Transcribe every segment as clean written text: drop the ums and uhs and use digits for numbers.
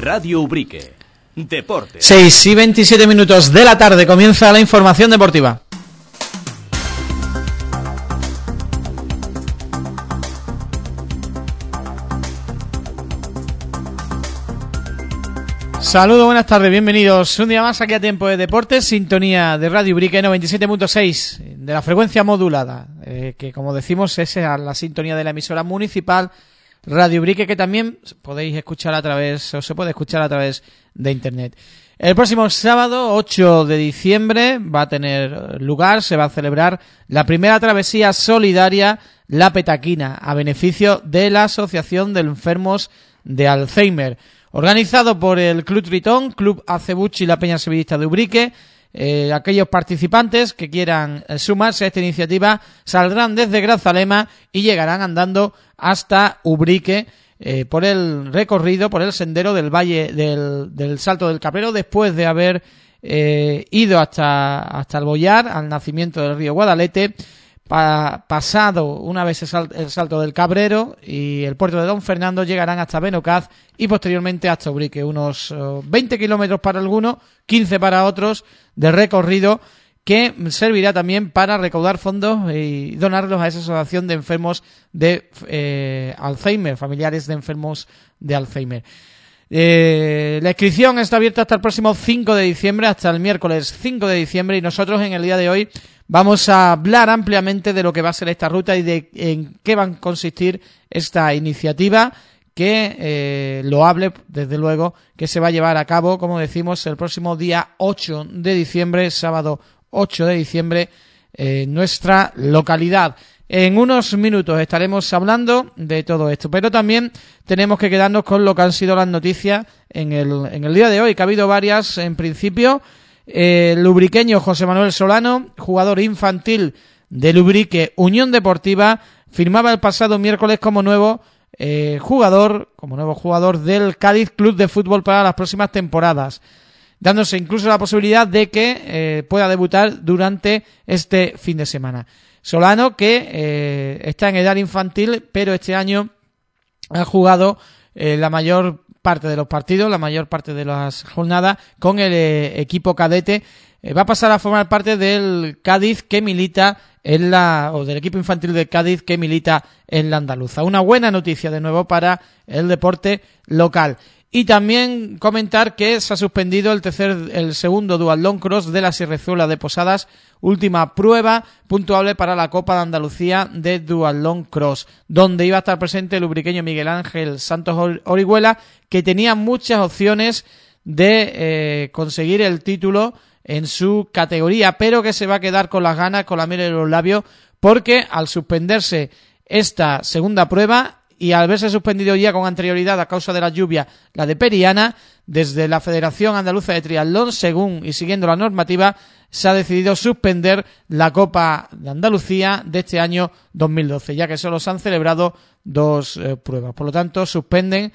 Radio Ubrique. Deportes. 6:27 de la tarde comienza la información deportiva. Saludos, buenas tardes, bienvenidos un día más aquí a Tiempo de Deportes, sintonía de Radio Ubrique 97.6 de la frecuencia modulada, que como decimos es la sintonía de la emisora municipal Radio Ubrique, que también podéis escuchar a través, o se puede escuchar a través de internet. El próximo sábado, 8 de diciembre, va a tener lugar, se va a celebrar la primera travesía solidaria La Petaquina, a beneficio de la Asociación de Enfermos de Alzheimer, organizado por el Club Tritón, Club Acebuchi y la Peña Sevillista de Ubrique. Aquellos participantes que quieran sumarse a esta iniciativa saldrán desde Grazalema y llegarán andando hasta Ubrique por el recorrido, por el sendero del Valle del Salto del Cabrero, después de haber ido hasta el Boyar, al nacimiento del río Guadalete, pasado una vez el Salto del Cabrero y el puerto de Don Fernando, llegarán hasta Benocaz y posteriormente hasta Ubrique, unos 20 kilómetros para algunos, 15 para otros de recorrido, que servirá también para recaudar fondos y donarlos a esa asociación de enfermos de Alzheimer, familiares de enfermos de Alzheimer. La inscripción está abierta hasta el próximo 5 de diciembre, hasta el miércoles 5 de diciembre, y nosotros en el día de hoy vamos a hablar ampliamente de lo que va a ser esta ruta y de en qué va a consistir esta iniciativa, que loable, desde luego, que se va a llevar a cabo, como decimos, el próximo día 8 de diciembre, sábado 8 de diciembre, en nuestra localidad. En unos minutos estaremos hablando de todo esto, pero también tenemos que quedarnos con lo que han sido las noticias en el día de hoy, que ha habido varias. En principio, el ubriqueño José Manuel Solano, jugador infantil del Ubrique Unión Deportiva, firmaba el pasado miércoles como nuevo jugador del Cádiz Club de Fútbol para las próximas temporadas, dándose incluso la posibilidad de que pueda debutar durante este fin de semana. Solano, que está en edad infantil, pero este año ha jugado la mayor parte de los partidos, la mayor parte de las jornadas con el equipo cadete. Va a pasar a formar parte del Cádiz que milita del equipo infantil del Cádiz que milita en la andaluza. Una buena noticia de nuevo para el deporte local. Y también comentar que se ha suspendido el segundo Duatlón Cross de la Sierrezuela de Posadas, última prueba puntuable para la Copa de Andalucía de Duatlón Cross, donde iba a estar presente el ubriqueño Miguel Ángel Santos Orihuela, que tenía muchas opciones de conseguir el título en su categoría, pero que se va a quedar con las ganas, con la miel en los labios, porque al suspenderse esta segunda prueba y al haberse suspendido ya con anterioridad a causa de la lluvia la de Periana, desde la Federación Andaluza de Triatlón, según y siguiendo la normativa, se ha decidido suspender la Copa de Andalucía de este año 2012, ya que solo se han celebrado dos pruebas. Por lo tanto, suspenden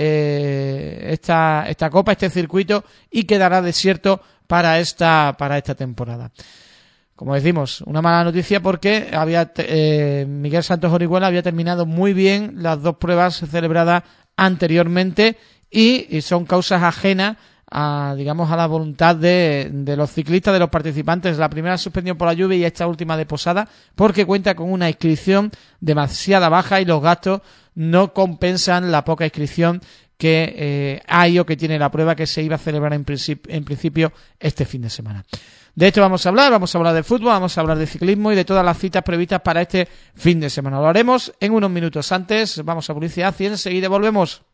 esta Copa, este circuito, y quedará desierto para esta temporada. Como decimos, una mala noticia porque Miguel Santos Orihuela había terminado muy bien las dos pruebas celebradas anteriormente y son causas ajenas a la voluntad de los ciclistas, de los participantes. La primera suspendió por la lluvia y esta última de Posada porque cuenta con una inscripción demasiado baja y los gastos no compensan la poca inscripción que hay o que tiene la prueba, que se iba a celebrar en principio este fin de semana. De esto vamos a hablar de fútbol, vamos a hablar de ciclismo y de todas las citas previstas para este fin de semana. Lo haremos en unos minutos. Antes vamos a publicidad y enseguida volvemos.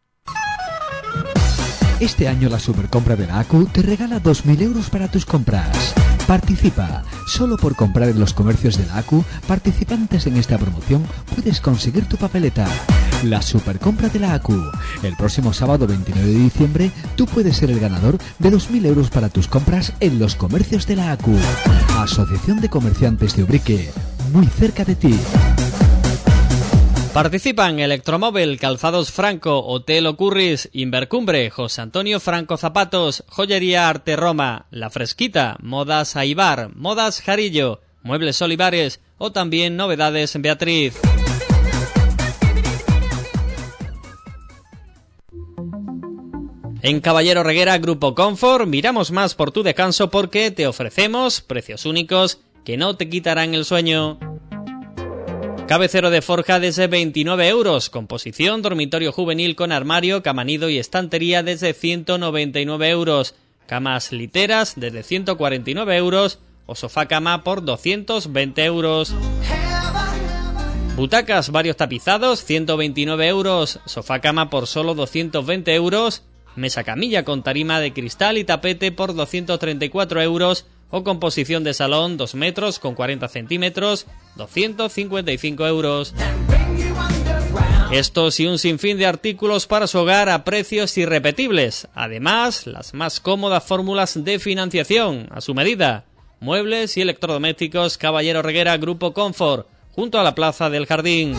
Este año la Supercompra de la ACU te regala 2.000 euros para tus compras. Participa. Solo por comprar en los comercios de la ACU, participantes en esta promoción, puedes conseguir tu papeleta. La Supercompra de la ACU. El próximo sábado 29 de diciembre, tú puedes ser el ganador de 2.000 euros para tus compras en los comercios de la ACU. Asociación de Comerciantes de Ubrique. Muy cerca de ti. Participan Electromóvil, Calzados Franco, Hotel Ocurris, Invercumbre, José Antonio Franco Zapatos, Joyería Arte Roma, La Fresquita, Modas Aibar, Modas Jarillo, Muebles Olivares o también Novedades en Beatriz. En Caballero Reguera Grupo Confort miramos más por tu descanso porque te ofrecemos precios únicos que no te quitarán el sueño. Cabecero de forja desde 29 euros, composición dormitorio juvenil con armario, cama nido y estantería desde 199 euros, camas literas desde 149 euros o sofá cama por 220 euros. Butacas varios tapizados, 129 euros, sofá cama por solo 220 euros, mesa camilla con tarima de cristal y tapete por 234 euros o composición de salón 2 metros con 40 centímetros, 255 euros. Estos y un sinfín de artículos para su hogar a precios irrepetibles. Además, las más cómodas fórmulas de financiación a su medida. Muebles y electrodomésticos Caballero Reguera Grupo Confort, junto a la Plaza del Jardín.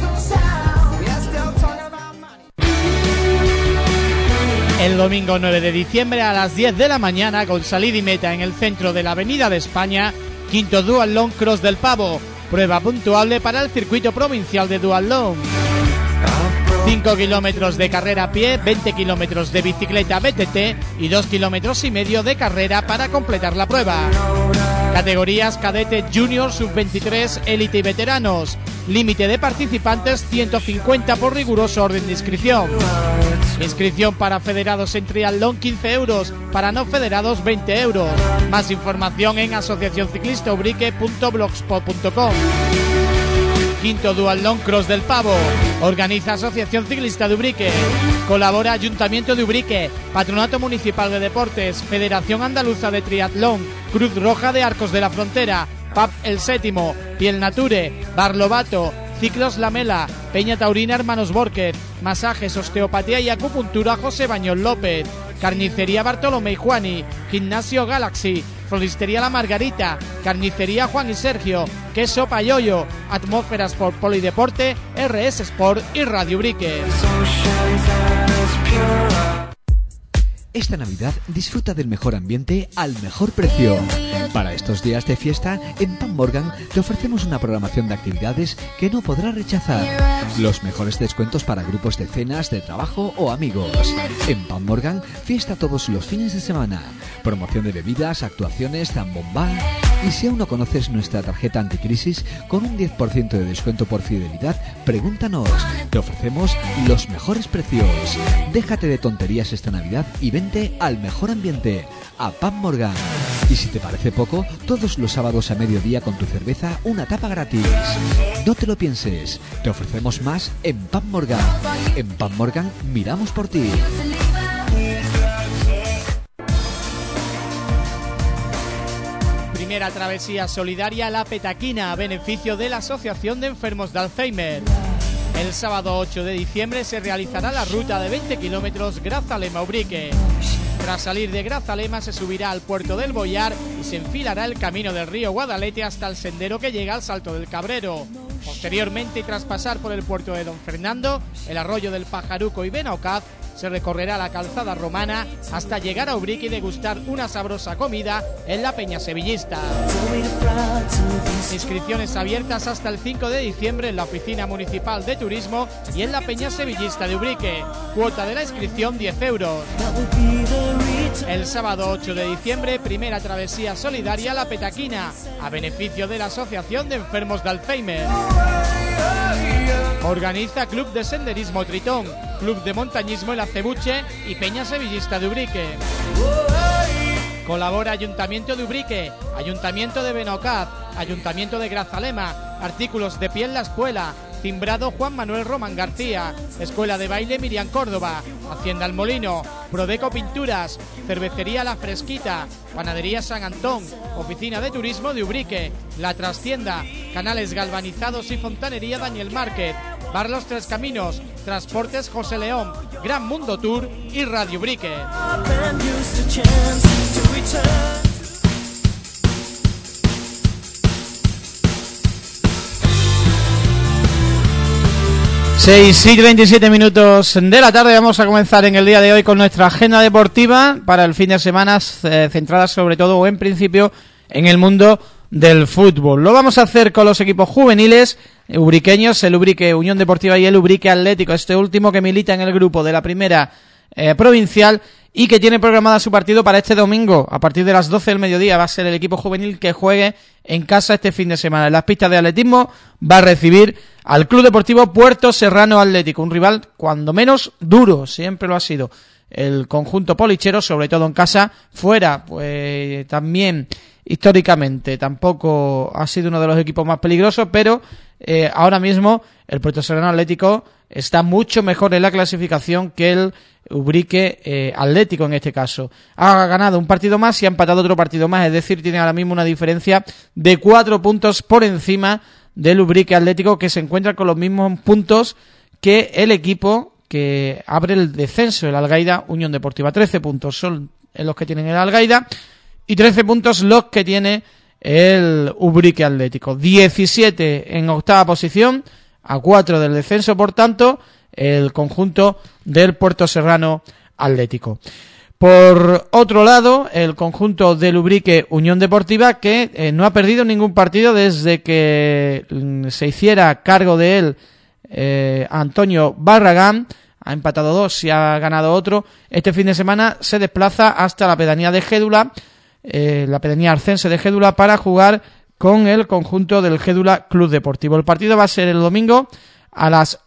El domingo 9 de diciembre a las 10 de la mañana, con salida y meta en el centro de la Avenida de España, quinto Duathlon Cross del Pavo, prueba puntuable para el circuito provincial de Duathlon. 5 kilómetros de carrera a pie, 20 kilómetros de bicicleta BTT y 2 kilómetros y medio de carrera para completar la prueba. Categorías cadete, junior, sub-23, élite y veteranos. Límite de participantes 150 por riguroso orden de inscripción. Inscripción para federados en triatlón 15 euros, para no federados 20 euros. Más información en asociacionciclistaubrique.blogspot.com. Quinto Duathlon Cross del Pavo. Organiza Asociación Ciclista de Ubrique. Colabora Ayuntamiento de Ubrique, Patronato Municipal de Deportes, Federación Andaluza de Triatlón, Cruz Roja de Arcos de la Frontera, PAP El Séptimo, Piel Nature, Bar Lobato, Ciclos Lamela, Peña Taurina Hermanos Borquez, Masajes, Osteopatía y Acupuntura José Bañón López, Carnicería Bartolomé y Juani, Gimnasio Galaxy, Floristería La Margarita, Carnicería Juan y Sergio, Queso Payoyo, Atmósferas por Polideporte, RS Sport y Radio Ubrique. Esta Navidad disfruta del mejor ambiente al mejor precio. Para estos días de fiesta, en Pan Morgan te ofrecemos una programación de actividades que no podrás rechazar. Los mejores descuentos para grupos de cenas, de trabajo o amigos. En Pan Morgan, fiesta todos los fines de semana. Promoción de bebidas, actuaciones, zambomba. Y si aún no conoces nuestra tarjeta anticrisis, con un 10% de descuento por fidelidad, pregúntanos. Te ofrecemos los mejores precios. Déjate de tonterías esta Navidad y vente al mejor ambiente, a Pan Morgan. Y si te parece poco, todos los sábados a mediodía con tu cerveza, una tapa gratis. No te lo pienses, te ofrecemos más en Pan Morgan. En Pan Morgan miramos por ti. Primera travesía solidaria La Petaquina, a beneficio de la Asociación de Enfermos de Alzheimer. El sábado 8 de diciembre se realizará la ruta de 20 kilómetros Grazalema-Ubrique. Tras salir de Grazalema se subirá al puerto del Boyar y se enfilará el camino del río Guadalete hasta el sendero que llega al Salto del Cabrero. Posteriormente, y tras pasar por el puerto de Don Fernando, el arroyo del Pajaruco y Benaocaz, se recorrerá la calzada romana hasta llegar a Ubrique y degustar una sabrosa comida en la Peña Sevillista. Inscripciones abiertas hasta el 5 de diciembre en la Oficina Municipal de Turismo y en la Peña Sevillista de Ubrique. Cuota de la inscripción 10 euros. El sábado 8 de diciembre, primera travesía solidaria La Petaquina, a beneficio de la Asociación de Enfermos de Alzheimer. Organiza Club de Senderismo Tritón, Club de Montañismo El Acebuche y Peña Sevillista de Ubrique. Colabora Ayuntamiento de Ubrique, Ayuntamiento de Benaocaz, Ayuntamiento de Grazalema, Artículos de Piel La Espuela, Timbrado Juan Manuel Román García, Escuela de Baile Miriam Córdoba, Hacienda El Molino, Prodeco Pinturas, Cervecería La Fresquita, Panadería San Antón, Oficina de Turismo de Ubrique, La Trastienda, Canales Galvanizados y Fontanería Daniel Márquez, Bar Los Tres Caminos, Transportes José León, Gran Mundo Tour y Radio Ubrique. 6 y 27 minutos de la tarde. Vamos a comenzar en el día de hoy con nuestra agenda deportiva para el fin de semana, centrada sobre todo o en principio en el mundo del fútbol. Lo vamos a hacer con los equipos juveniles ubriqueños, el Ubrique Unión Deportiva y el Ubrique Atlético, este último que milita en el grupo de la primera provincial y que tiene programada su partido para este domingo a partir de las 12 del mediodía. Va a ser el equipo juvenil que juegue en casa este fin de semana. En las pistas de atletismo va a recibir al Club Deportivo Puerto Serrano Atlético, un rival cuando menos duro, siempre lo ha sido el conjunto polichero, sobre todo en casa. Fuera, pues también históricamente tampoco ha sido uno de los equipos más peligrosos, pero ahora mismo el Puerto Serrano Atlético está mucho mejor en la clasificación que el Ubrique Atlético en este caso. Ha ganado un partido más y ha empatado otro partido más, es decir, tiene ahora mismo una diferencia de 4 puntos por encima del Ubrique Atlético, que se encuentra con los mismos puntos que el equipo que abre el descenso, el Algaida Unión Deportiva. 13 puntos son los que tienen el Algaida y 13 puntos los que tiene el Ubrique Atlético. 17 en octava posición, a 4 del descenso, por tanto, el conjunto del Puerto Serrano Atlético. Por otro lado, el conjunto del Ubrique Unión Deportiva, que no ha perdido ningún partido desde que se hiciera cargo de él Antonio Barragán. Ha empatado 2 y ha ganado otro. Este fin de semana se desplaza hasta la pedanía de Gédula, la pedanía arcense de Gédula, para jugar con el conjunto del Gédula Club Deportivo. El partido va a ser el domingo a las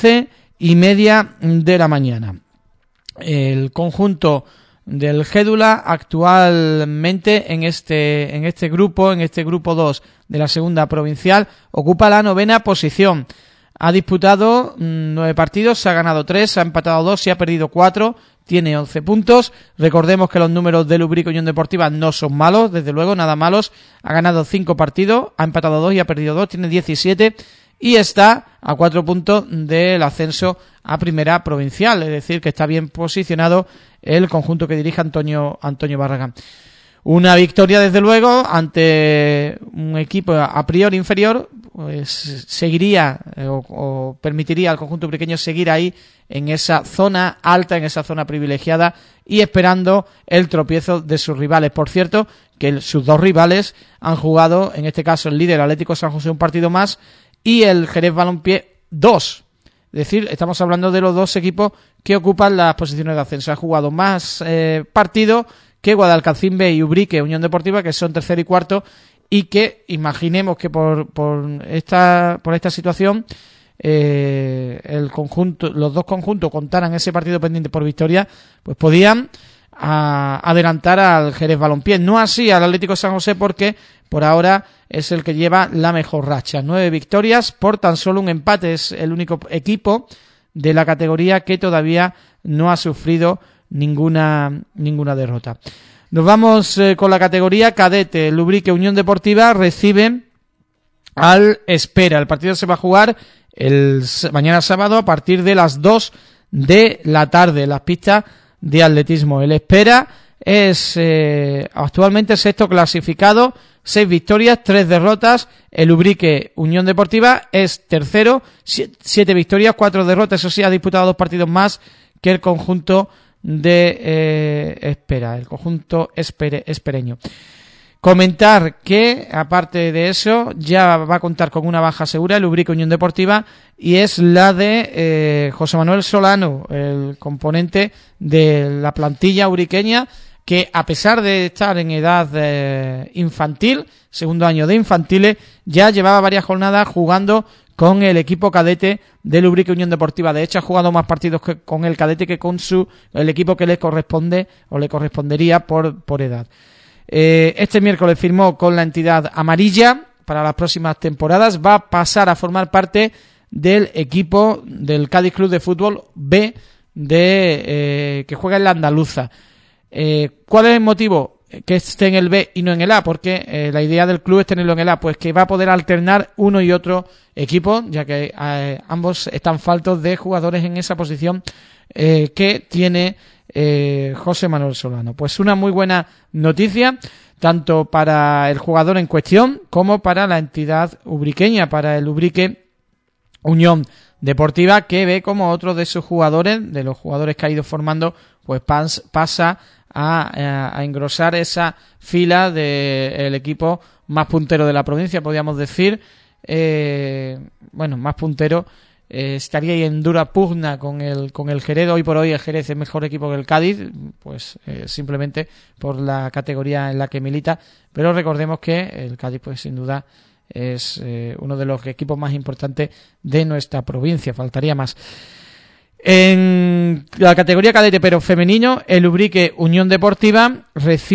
11:30 de la mañana. El conjunto del Gédula actualmente en este grupo 2 de la segunda provincial ocupa la 9ª posición. Ha disputado 9 partidos, ha ganado 3, ha empatado 2 y ha perdido 4. Tiene 11 puntos. Recordemos que los números del Ubrique Unión Deportiva no son malos, desde luego, nada malos. Ha ganado 5 partidos, ha empatado 2 y ha perdido 2. Tiene 17 y está a 4 puntos del ascenso a primera provincial. Es decir, que está bien posicionado el conjunto que dirige Antonio Barragán. Una victoria, desde luego, ante un equipo a priori inferior, pues seguiría o permitiría al conjunto ubriqueño seguir ahí en esa zona alta, en esa zona privilegiada y esperando el tropiezo de sus rivales. Por cierto, que sus dos rivales han jugado, en este caso el líder Atlético San José, un partido más y el Jerez Balompié 2. Es decir, estamos hablando de los dos equipos que ocupan las posiciones de ascenso. Ha jugado más partidos que Guadalcacín B y Ubrique Unión Deportiva, que son tercero y cuarto, y que imaginemos que por esta situación los dos conjuntos contaran ese partido pendiente por victoria, pues podían adelantar al Jerez Balompié. No así al Atlético San José, porque por ahora es el que lleva la mejor racha. 9 victorias por tan solo un empate. Es el único equipo de la categoría que todavía no ha sufrido ninguna derrota. Nos vamos con la categoría cadete. El Ubrique Unión Deportiva recibe al Espera. El partido se va a jugar mañana sábado a partir de las 2 de la tarde en las pistas de atletismo. El Espera es actualmente sexto clasificado, 6 victorias, 3 derrotas. El Ubrique Unión Deportiva es tercero, 7 victorias, 4 derrotas. Eso sí, ha disputado 2 partidos más que el conjunto de Espera, el conjunto espereño. Comentar que, aparte de eso, ya va a contar con una baja segura el Ubrique Unión Deportiva, y es la de José Manuel Solano, el componente de la plantilla ubriqueña, que a pesar de estar en edad infantil, segundo año de infantiles, ya llevaba varias jornadas jugando con el equipo cadete del Ubrique Unión Deportiva. De hecho, ha jugado más partidos con el cadete que con el equipo que le corresponde o le correspondería por edad. Este miércoles firmó con la entidad amarilla para las próximas temporadas. Va a pasar a formar parte del equipo del Cádiz Club de Fútbol B que juega en la Andaluza. ¿Cuál es el motivo que esté en el B y no en el A? Porque la idea del club es tenerlo en el A, pues que va a poder alternar uno y otro equipo, ya que ambos están faltos de jugadores en esa posición que tiene José Manuel Solano. Pues una muy buena noticia, tanto para el jugador en cuestión como para la entidad ubriqueña, para el Ubrique Unión Deportiva, que ve como otro de sus jugadores, de los jugadores que ha ido formando, pues pasa a engrosar esa fila del equipo más puntero de la provincia, podríamos decir, más puntero estaría ahí en dura pugna con el Jerez. Hoy por hoy el Jerez es mejor equipo que el Cádiz, pues simplemente por la categoría en la que milita, pero recordemos que el Cádiz pues sin duda es uno de los equipos más importantes de nuestra provincia, faltaría más. En la categoría cadete pero femenino, el Ubrique Unión Deportiva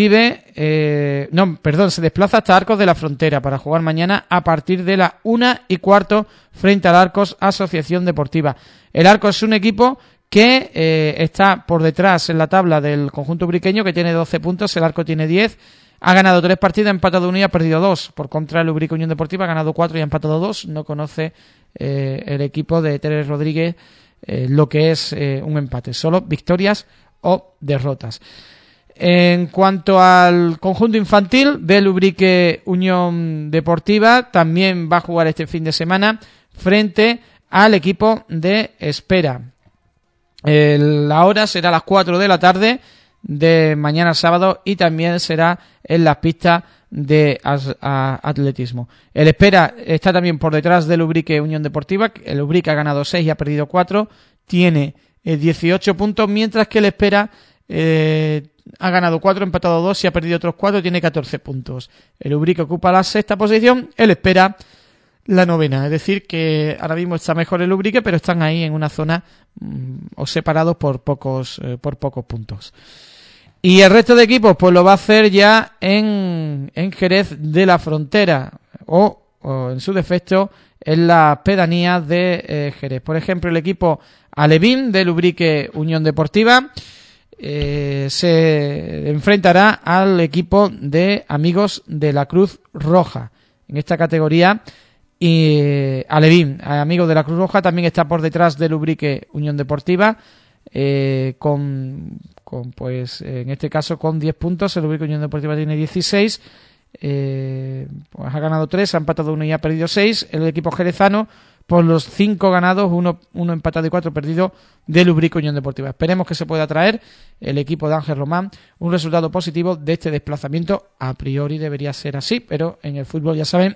se desplaza hasta Arcos de la Frontera para jugar mañana a partir de las 1:15 frente al Arcos Asociación Deportiva. El Arcos es un equipo que está por detrás en la tabla del conjunto ubriqueño, que tiene 12 puntos, el Arcos tiene 10, ha ganado 3 partidos, ha empatado 1 y ha perdido 2. Por contra, el Ubrique Unión Deportiva ha ganado 4 y ha empatado 2. No conoce el equipo de Teres Rodríguez lo que es un empate, solo victorias o derrotas. En cuanto al conjunto infantil del Ubrique Unión Deportiva, también va a jugar este fin de semana frente al equipo de Espera. La hora será a las 4 de la tarde de mañana sábado y también será en las pistas de atletismo. El Espera está también por detrás del Ubrique Unión Deportiva. El Ubrique ha ganado 6 y ha perdido 4, tiene 18 puntos, mientras que el Espera ha ganado 4, empatado 2 y ha perdido otros 4, tiene 14 puntos. El Ubrique ocupa la 6ª posición, el Espera la 9ª, es decir que ahora mismo está mejor el Ubrique, pero están ahí en una zona o separados por pocos puntos. Y el resto de equipos pues lo va a hacer ya en Jerez de la Frontera o en su defecto en la pedanía de Jerez. Por ejemplo, el equipo alevín del Ubrique Unión Deportiva se enfrentará al equipo de Amigos de la Cruz Roja. En esta categoría, y alevín, Amigos de la Cruz Roja, también está por detrás del Ubrique Unión Deportiva, pues en este caso con 10 puntos. El Ubrique Unión Deportiva tiene 16, pues ha ganado 3, ha empatado 1 y ha perdido 6. El equipo jerezano por los 5 ganados, 1 empatado y 4 perdido del Ubrique Unión Deportiva. Esperemos que se pueda traer el equipo de Ángel Román un resultado positivo de este desplazamiento. A priori debería ser así, pero en el fútbol ya saben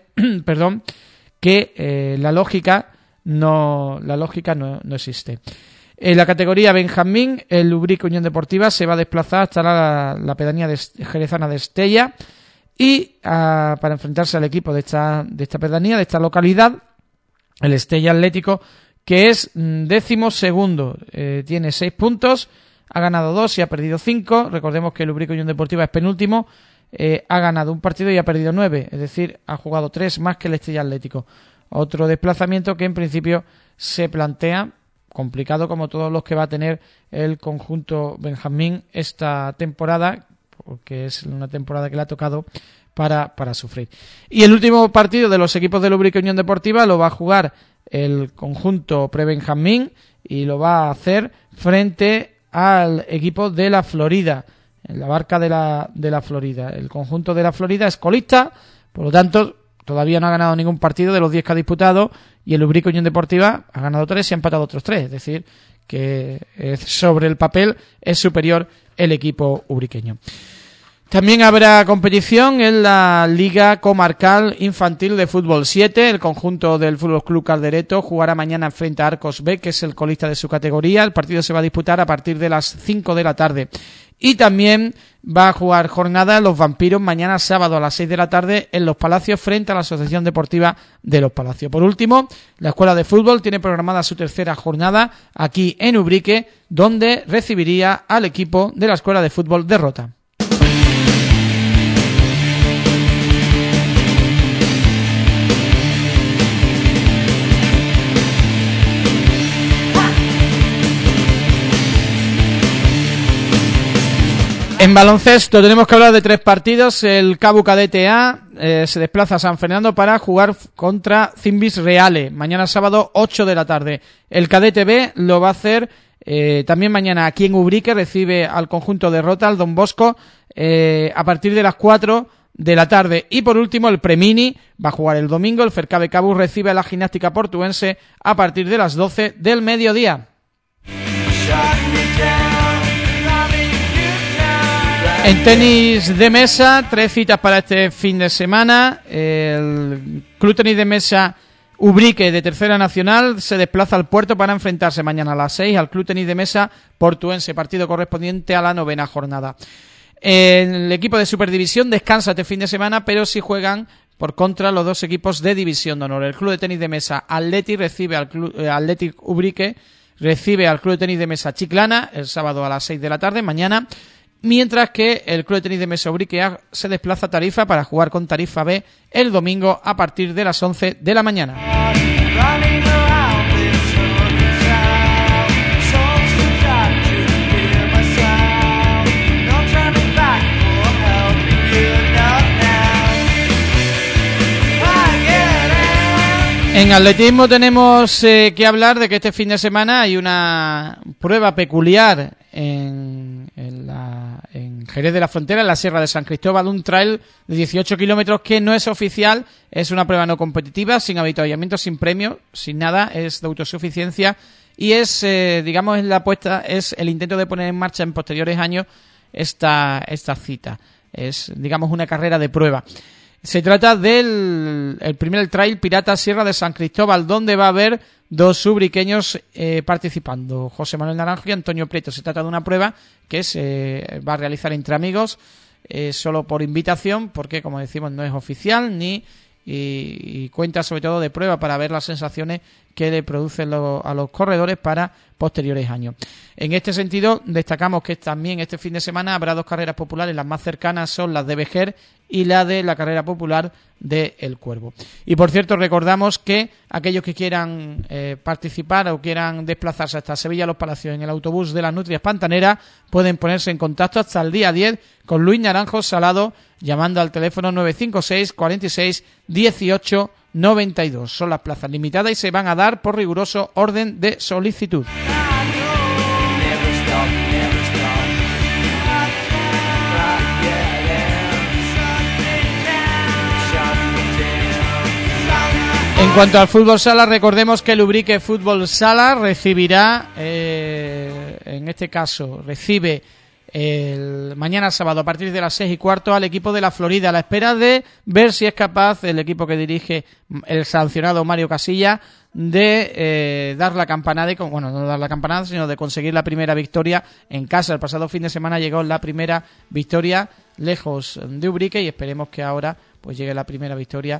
que la lógica no existe. En la categoría Benjamín, el Ubrique Unión Deportiva se va a desplazar hasta la pedanía jerezana de Estella y para enfrentarse al equipo de esta pedanía, de esta localidad, el Estella Atlético, que es 12º, tiene 6 puntos, ha ganado 2 y ha perdido 5. Recordemos que el Ubrique Unión Deportiva es penúltimo, ha ganado un partido y ha perdido 9, es decir, ha jugado 3 más que el Estella Atlético. Otro desplazamiento que en principio se plantea complicado, como todos los que va a tener el conjunto Benjamín esta temporada, porque es una temporada que le ha tocado para sufrir. Y el último partido de los equipos del Ubrique Unión Deportiva lo va a jugar el conjunto Pre-Benjamín y lo va a hacer frente al equipo de la Florida, en la barca de la Florida. El conjunto de la Florida es colista, por lo tanto todavía no ha ganado ningún partido de los 10 que ha disputado, y el Ubrique Unión Deportiva ha ganado 3 y ha empatado otros 3, es decir que sobre el papel es superior el equipo ubriqueño. También habrá competición en la Liga Comarcal Infantil de Fútbol 7. El conjunto del Fútbol Club Caldereto jugará mañana frente a Arcos B, que es el colista de su categoría. El partido se va a disputar a partir de las 5 de la tarde. Y también va a jugar jornada Los Vampiros mañana sábado a las 6 de la tarde en Los Palacios frente a la Asociación Deportiva de Los Palacios. Por último, la Escuela de Fútbol tiene programada su tercera jornada aquí en Ubrique, donde recibiría al equipo de la Escuela de Fútbol de Rota. En baloncesto tenemos que hablar de 3 partidos. El Cabu Cadete A se desplaza a San Fernando para jugar contra Cimbis Reale mañana sábado 8 de la tarde. El Cadete B lo va a hacer también mañana aquí en Ubrique, recibe al conjunto de Rota, al Don Bosco, a partir de las 4 de la tarde. Y por último el Premini va a jugar el domingo. El Fercabe Cabu recibe a la Gimnástica Portuense a partir de las 12 del mediodía. En tenis de mesa, 3 citas para este fin de semana. El Club Tenis de Mesa Ubrique, de Tercera Nacional, se desplaza al Puerto para enfrentarse mañana a las 6 al Club Tenis de Mesa Portuense, partido correspondiente a la 9ª jornada. El equipo de Superdivisión descansa este fin de semana, pero sí juegan por contra los dos equipos de División de Honor. El Club de Tenis de Mesa Athletic recibe al Athletic Ubrique, recibe al Club de Tenis de Mesa Chiclana el sábado a las 6 de la tarde, mañana, mientras que el Club de Tenis de Mesa Ubrique A se desplaza a Tarifa para jugar con Tarifa B el domingo a partir de las 11 de la mañana. En atletismo tenemos que hablar de que este fin de semana hay una prueba peculiar en Jerez de la Frontera, en la Sierra de San Cristóbal, un trail de 18 kilómetros que no es oficial, es una prueba no competitiva, sin avituallamiento, sin premio, sin nada, es de autosuficiencia y es, digamos, es el intento de poner en marcha en posteriores años esta cita. Es, digamos, una carrera de prueba. Se trata del primer trail Pirata Sierra de San Cristóbal, donde va a haber dos ubriqueños participando, José Manuel Naranjo y Antonio Prieto. Se trata de una prueba que se va a realizar entre amigos, solo por invitación, porque, como decimos, no es oficial y cuenta sobre todo de prueba para ver las sensaciones que le producen a los corredores para posteriores años. En este sentido, destacamos que también este fin de semana habrá dos carreras populares. Las más cercanas son las de Vejer y la de la carrera popular de El Cuervo. Y por cierto, recordamos que aquellos que quieran participar o quieran desplazarse hasta Sevilla Los Palacios en el autobús de las Nutrias Pantaneras pueden ponerse en contacto hasta el día 10 con Luis Naranjo Salado llamando al teléfono 956 46 18 92. Son las plazas limitadas y se van a dar por riguroso orden de solicitud. En cuanto al fútbol sala, recordemos que el Ubrique Fútbol Sala recibirá, en este caso, recibe mañana sábado a partir de las 6:15 al equipo de la Florida, a la espera de ver si es capaz el equipo que dirige el sancionado Mario Casilla de dar la campanada, no dar la campanada, sino de conseguir la primera victoria en casa. El pasado fin de semana llegó la primera victoria lejos de Ubrique y esperemos que ahora pues llegue la primera victoria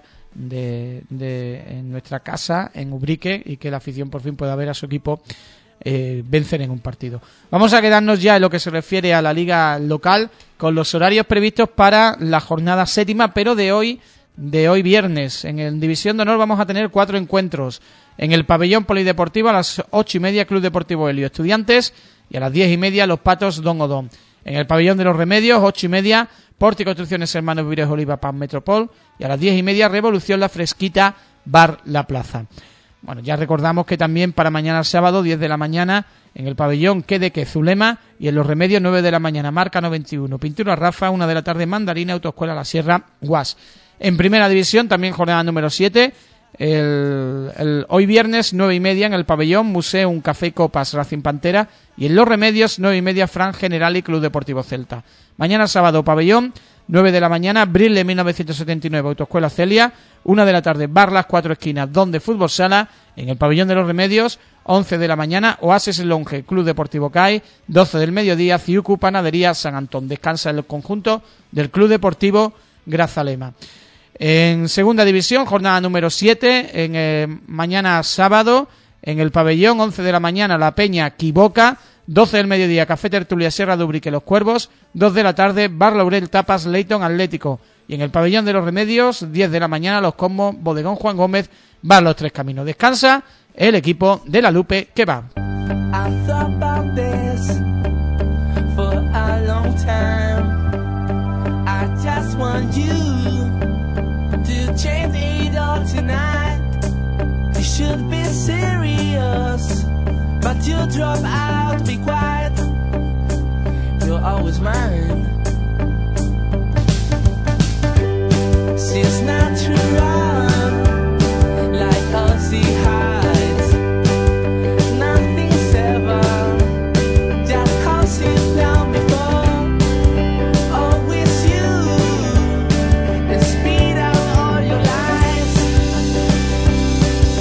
en nuestra casa, en Ubrique, y que la afición por fin pueda ver a su equipo vencer en un partido. Vamos a quedarnos ya en lo que se refiere a la liga local con los horarios previstos para la jornada séptima, pero de hoy viernes. En División de Honor vamos a tener 4 encuentros. En el pabellón polideportivo a las 8:30 Club Deportivo Helio Estudiantes y a las 10:30 Los Patos Don Odón. En el pabellón de los Remedios 8:30 Porti Construcciones Hermanos Vires Oliva Pan Metropol y a las 10:30 Revolución La Fresquita Bar La Plaza. Bueno, ya recordamos que también para mañana sábado 10 de la mañana en el pabellón Quedeque Zulema y en los Remedios 9 de la mañana Marca 91 Pintura Rafa, 1 de la tarde Mandarina Autoescuela La Sierra Guas. En primera división también jornada número 7 hoy viernes 9:30 en el pabellón Museum Café y Copas Racing Pantera y en los Remedios 9:30 Fran General y Club Deportivo Celta. Mañana sábado pabellón 9 de la mañana Brille 1979 Autoescuela Celia, 1 de la tarde Bar Las Cuatro Esquinas donde Fútbol Sala. En el pabellón de los Remedios 11 de la mañana Oasis Longe Club Deportivo CAI, 12 del mediodía Ciucu Panadería San Antón. Descansa el conjunto del Club Deportivo Grazalema. En segunda división, jornada número 7, mañana sábado, en el pabellón, 11 de la mañana, La Peña Quiboca, 12 del mediodía, Café Tertulia Sierra de Ubrique Los Cuervos, 2 de la tarde, Bar Laurel Tapas Leyton Atlético. Y en el pabellón de los Remedios, 10 de la mañana, Los Cosmos Bodegón Juan Gómez, Bar Los Tres Caminos. Descansa el equipo de la Lupe que va. Change it all tonight. You should be serious, but you drop out, be quiet. You're always mine. She's natural, like Aussie hides. Nothing's ever just cause you've done before. Always you, and speed out all your lies.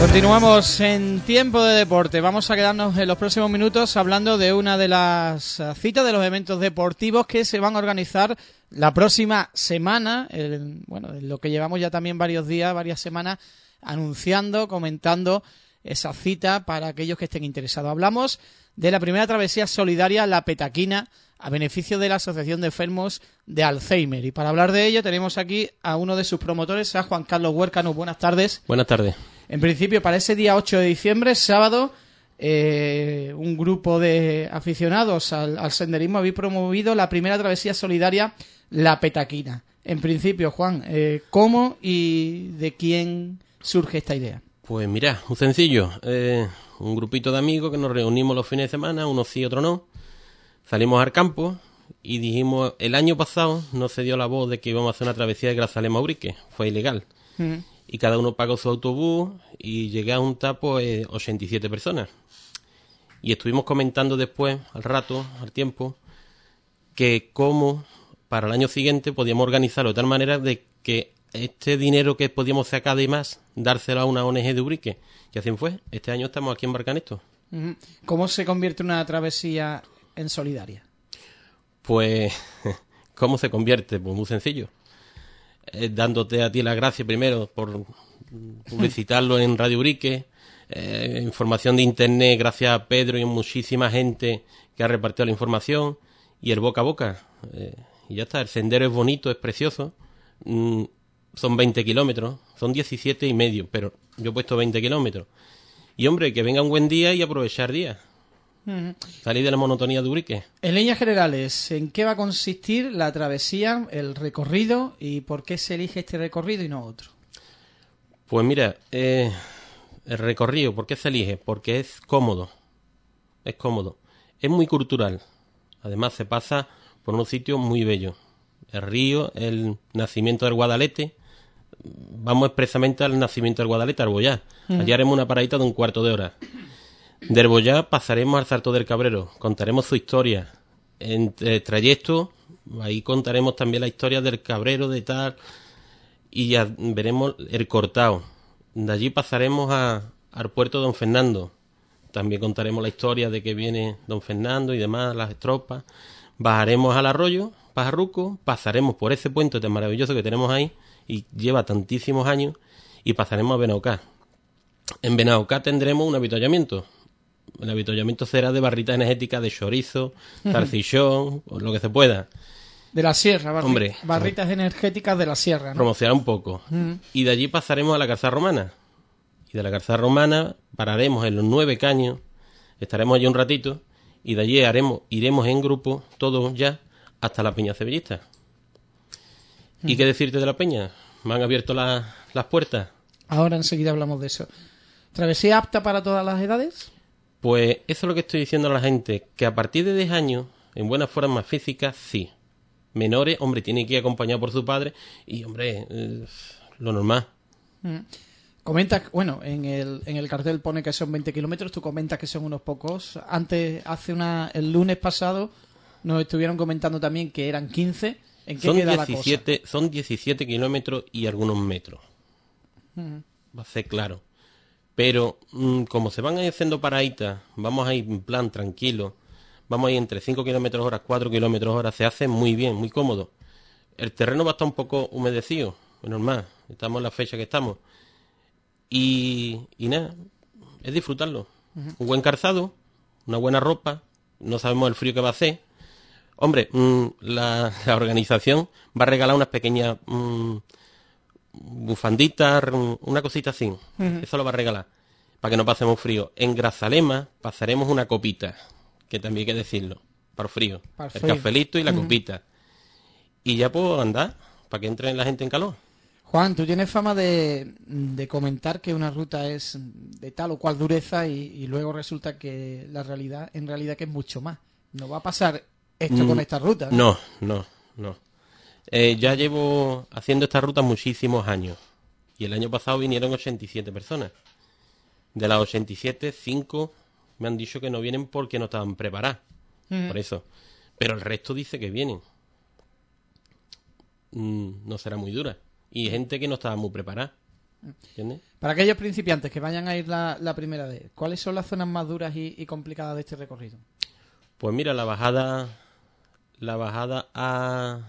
Continuamos en Tiempo de Deporte. Vamos a quedarnos en los próximos minutos hablando de una de las citas de los eventos deportivos que se van a organizar la próxima semana. En lo que llevamos ya también varios días, varias semanas, anunciando, comentando esa cita para aquellos que estén interesados. Hablamos de la primera travesía solidaria La Petaquina a beneficio de la Asociación de Enfermos de Alzheimer. Y para hablar de ello tenemos aquí a uno de sus promotores, a Juan Carlos Huércano. Buenas tardes. Buenas tardes. En principio, para ese día 8 de diciembre, sábado, un grupo de aficionados al senderismo habéis promovido la primera travesía solidaria La Petaquina. En principio, Juan, ¿cómo y de quién surge esta idea? Pues mira, muy sencillo. Un grupito de amigos que nos reunimos los fines de semana, unos sí, otros no. Salimos al campo y dijimos, el año pasado no se dio la voz de que íbamos a hacer una travesía de Grazalema a Ubrique, fue ilegal. Y cada uno pagó su autobús y llegué a juntar pues 87 personas. Y estuvimos comentando después, al rato, al tiempo, que cómo para el año siguiente podíamos organizarlo de tal manera de que este dinero que podíamos sacar de más, dárselo a una ONG de Ubrique. Y así fue. Este año estamos aquí en Barcanesto. ¿Cómo se convierte una travesía en solidaria? Pues, ¿cómo se convierte? Pues muy sencillo. Dándote a ti las gracias primero por publicitarlo en Radio Ubrique, información de internet gracias a Pedro y muchísima gente que ha repartido la información, y el boca a boca. Y ya está, el sendero es bonito, es precioso. Son 20 kilómetros, son 17 y medio, pero yo he puesto 20 kilómetros. Y hombre, que venga un buen día y aprovechar días. Salir de la monotonía de Ubrique. En líneas generales, ¿en qué va a consistir la travesía, el recorrido y por qué se elige este recorrido y no otro? Pues mira, el recorrido, ¿por qué se elige? Porque es cómodo. Es cómodo. Es muy cultural. Además se pasa por unos sitios muy bellos. El río, el nacimiento del Guadalete. Vamos expresamente al nacimiento del Guadalete, Arbollá. Allí haremos una paradita de un cuarto de hora. De Arbollá pasaremos al Salto del Cabrero, contaremos su historia. En trayecto, ahí contaremos también la historia del Cabrero, de tal, y ya veremos el Cortao. De allí pasaremos al puerto de Don Fernando. También contaremos la historia de que viene Don Fernando y demás, las tropas. Bajaremos al arroyo, Pajarruco, pasaremos por ese puente tan maravilloso que tenemos ahí, y lleva tantísimos años, y pasaremos a Benaocá. En Benaocá tendremos un avituallamiento. El avituallamiento será de barritas energéticas de chorizo, zarcillón, o lo que se pueda. De la sierra, Hombre, barritas energéticas de la sierra, ¿no? Promocionar un poco. Y de allí pasaremos a la Calzada Romana. Y de la Calzada Romana pararemos en los 9 Caños, estaremos allí un ratito, y de allí iremos en grupo, todos ya, hasta la Peña Cebellista. ¿Y qué decirte de la Peña? ¿Me han abierto las puertas? Ahora enseguida hablamos de eso. ¿Travesía apta para todas las edades? Pues eso es lo que estoy diciendo a la gente, que a partir de 10 años, en buena forma física, sí. Menores, hombre, tienen que ir acompañados por su padre y, hombre, lo normal. Comentas, bueno, en el cartel pone que son 20 kilómetros, tú comentas que son unos pocos. El lunes pasado nos estuvieron comentando también que eran 15. ¿En qué queda la cosa? Son 17 kilómetros y algunos metros. Va a ser claro. Pero como se van a ir haciendo paraditas, vamos a ir en plan tranquilo, vamos a ir entre 5 kilómetros hora, 4 kilómetros hora, se hace muy bien, muy cómodo. El terreno va a estar un poco humedecido, es normal, estamos en la fecha que estamos. Y nada, es disfrutarlo. Un buen calzado, una buena ropa, no sabemos el frío que va a hacer. Hombre, la organización va a regalar unas pequeñas bufanditas, una cosita así. Eso lo va a regalar, para que no pasemos frío. En Grazalema pasaremos una copita, que también hay que decirlo, para frío. El cafelito y la copita. Y ya puedo andar, para que entre la gente en calor. Juan, tú tienes fama de comentar que una ruta es de tal o cual dureza y luego resulta que en realidad que es mucho más. ¿No va a pasar esto con esta ruta? No. Ya llevo haciendo esta ruta muchísimos años. Y el año pasado vinieron 87 personas. De las 87, 5 me han dicho que no vienen porque no estaban preparadas. Por eso. Pero el resto dice que vienen. No será muy dura. Y gente que no estaba muy preparada. ¿Entiendes? Para aquellos principiantes que vayan a ir la primera vez, ¿cuáles son las zonas más duras y complicadas de este recorrido? Pues mira, la bajada a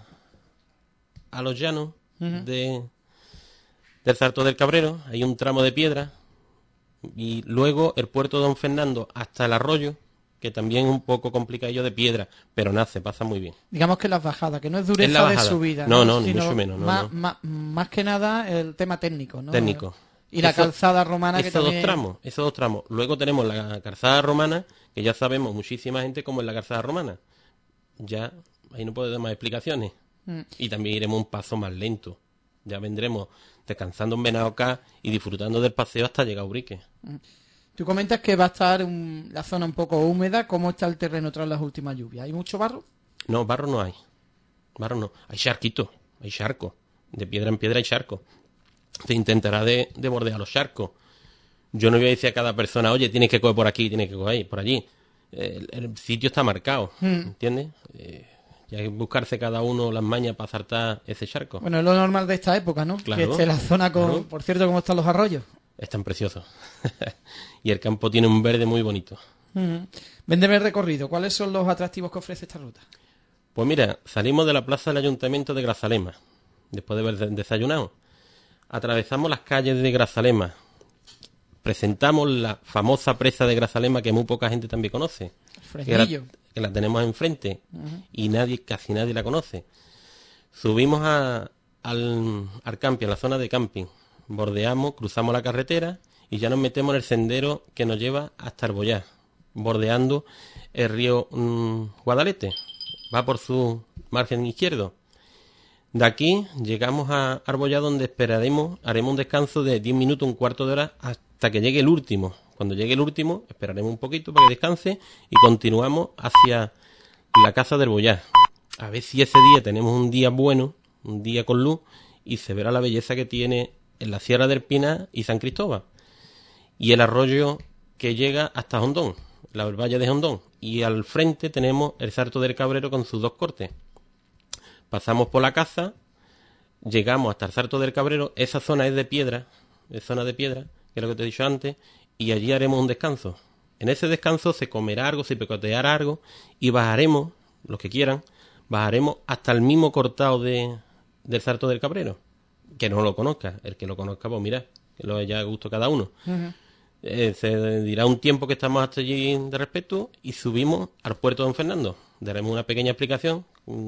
los llanos del Sarto del Cabrero, hay un tramo de piedra, y luego el puerto de Don Fernando hasta el arroyo, que también es un poco complicadillo de piedra, pero nada, se pasa muy bien. Digamos que las bajadas, que no es Es dureza la de bajada. subida. No, ni Sino mucho menos, no, más que nada el tema técnico, ¿no? Técnico. Y la Eso- calzada romana que Esos también... esos dos tramos. Luego tenemos la calzada romana, que ya sabemos muchísima gente cómo es la calzada romana. Ya, ahí no puedo dar más explicaciones. Y también iremos un paso más lento. Ya vendremos descansando en Benaocá y disfrutando del paseo hasta llegar a Ubrique. Tú comentas que va a estar la zona un poco húmeda. ¿Cómo está el terreno tras las últimas lluvias? ¿Hay mucho barro? No, barro no hay. Barro no. Hay charquitos, hay charcos. De piedra en piedra hay charcos. Se intentará de bordear los charcos. Yo no voy a decir a cada persona, oye, tienes que coger por aquí, tienes que coger ahí, por allí. El sitio está marcado, ¿entiendes? Y hay que buscarse cada uno las mañas para saltar ese charco. Bueno, es lo normal de esta época, ¿no? Claro, Que esté la zona con... claro. Por cierto, ¿cómo están los arroyos? Están preciosos. Y el campo tiene un verde muy bonito. Véndeme el recorrido. ¿Cuáles son los atractivos que ofrece esta ruta? Pues mira, salimos de la plaza del Ayuntamiento de Grazalema, después de haber desayunado. Atravesamos las calles de Grazalema. Presentamos la famosa presa de Grazalema que muy poca gente también conoce. Fresnillo. Que la tenemos enfrente y casi nadie la conoce. Subimos al camping, a la zona de camping. Bordeamos, cruzamos la carretera y ya nos metemos en el sendero que nos lleva hasta Arbollá, bordeando el río Guadalete. Va por su margen izquierdo. De aquí llegamos a Arbollá, donde haremos un descanso de 10 minutos, un cuarto de hora, hasta que llegue el último. Cuando llegue el último, esperaremos un poquito para que descanse y continuamos hacia la casa del Arbollá. A ver si ese día tenemos un día bueno, un día con luz, y se verá la belleza que tiene en la Sierra del Pinar y San Cristóbal. Y el arroyo que llega hasta Hondón, el valle de Hondón. Y al frente tenemos el Sarto del Cabrero con sus dos cortes. Pasamos por la caza, llegamos hasta el Sarto del Cabrero, esa zona es de piedra, que es lo que te he dicho antes, y allí haremos un descanso. En ese descanso se comerá algo, se picoteará algo, y bajaremos, los que quieran, bajaremos hasta el mismo cortado del Sarto del Cabrero. Que no lo conozca, el que lo conozca, pues mira, que lo haya a gusto cada uno. Se dirá un tiempo que estamos hasta allí de respeto y subimos al puerto de Don Fernando. Daremos una pequeña explicación.